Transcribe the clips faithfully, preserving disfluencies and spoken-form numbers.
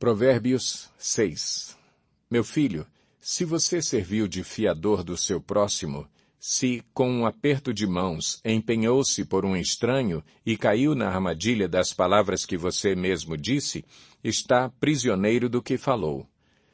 Provérbios seis. Meu filho, se você serviu de fiador do seu próximo, se, com um aperto de mãos, empenhou-se por um estranho e caiu na armadilha das palavras que você mesmo disse, está prisioneiro do que falou.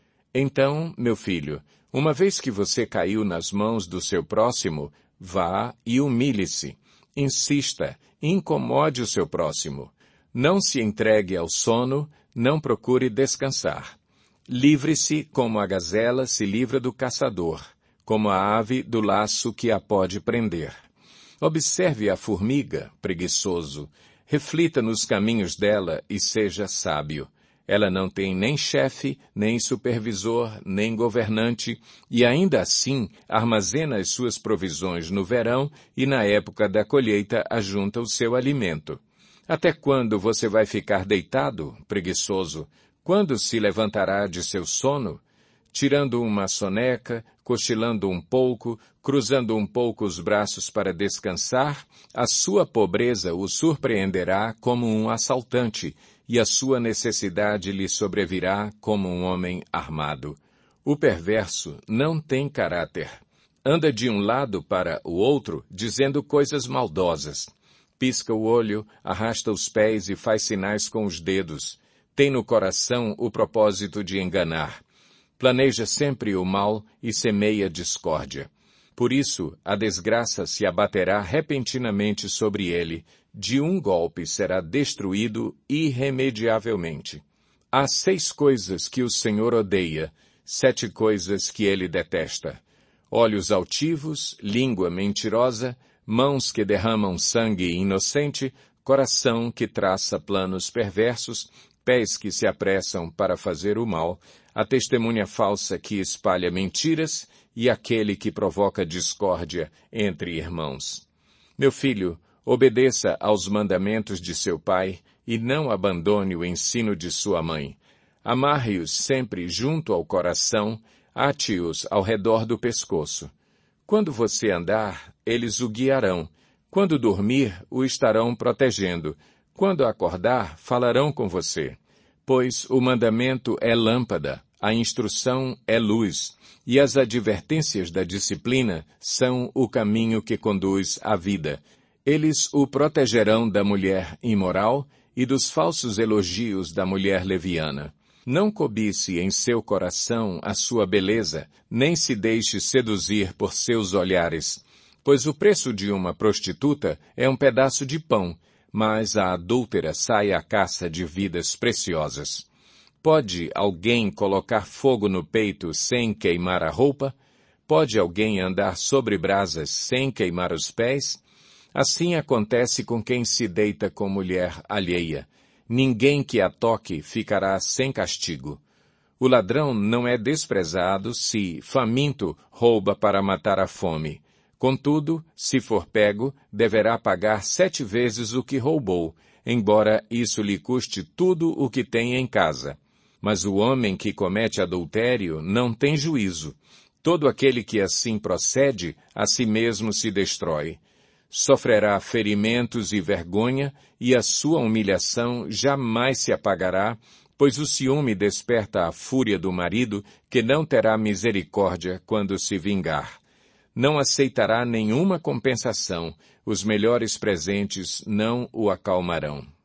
Então, meu filho, uma vez que você caiu nas mãos do seu próximo, vá e humilhe-se. Insista, incomode o seu próximo. Não se entregue ao sono, não procure descansar. Livre-se como a gazela se livra do caçador, como a ave do laço que a pode prender. Observe a formiga, preguiçoso. Reflita nos caminhos dela e seja sábio. Ela não tem nem chefe, nem supervisor, nem governante, e ainda assim armazena as suas provisões no verão e na época da colheita ajunta o seu alimento. Até quando você vai ficar deitado, preguiçoso? Quando se levantará de seu sono? Tirando uma soneca, cochilando um pouco, cruzando um pouco os braços para descansar, a sua pobreza o surpreenderá como um assaltante, e a sua necessidade lhe sobrevirá como um homem armado. O perverso não tem caráter. Anda de um lado para o outro, dizendo coisas maldosas. Pisca o olho, arrasta os pés e faz sinais com os dedos. Tem no coração o propósito de enganar. Planeja sempre o mal e semeia discórdia. Por isso, a desgraça se abaterá repentinamente sobre ele. De um golpe será destruído irremediavelmente. Há seis coisas que o Senhor odeia, sete coisas que ele detesta. Olhos altivos, língua mentirosa, mãos que derramam sangue inocente, coração que traça planos perversos, pés que se apressam para fazer o mal, a testemunha falsa que espalha mentiras e aquele que provoca discórdia entre irmãos. Meu filho, obedeça aos mandamentos de seu pai e não abandone o ensino de sua mãe. Amarre-os sempre junto ao coração, ate-os ao redor do pescoço. Quando você andar, eles o guiarão. Quando dormir, o estarão protegendo. Quando acordar, falarão com você. Pois o mandamento é lâmpada, a instrução é luz, e as advertências da disciplina são o caminho que conduz à vida. Eles o protegerão da mulher imoral e dos falsos elogios da mulher leviana. Não cobice em seu coração a sua beleza, nem se deixe seduzir por seus olhares, pois o preço de uma prostituta é um pedaço de pão, mas a adúltera sai à caça de vidas preciosas. Pode alguém colocar fogo no peito sem queimar a roupa? Pode alguém andar sobre brasas sem queimar os pés? Assim acontece com quem se deita com mulher alheia. Ninguém que a toque ficará sem castigo. O ladrão não é desprezado se, faminto, rouba para matar a fome. Contudo, se for pego, deverá pagar sete vezes o que roubou, embora isso lhe custe tudo o que tem em casa. Mas o homem que comete adultério não tem juízo. Todo aquele que assim procede, a si mesmo se destrói. Sofrerá ferimentos e vergonha, e a sua humilhação jamais se apagará, pois o ciúme desperta a fúria do marido, que não terá misericórdia quando se vingar. Não aceitará nenhuma compensação, os melhores presentes não o acalmarão.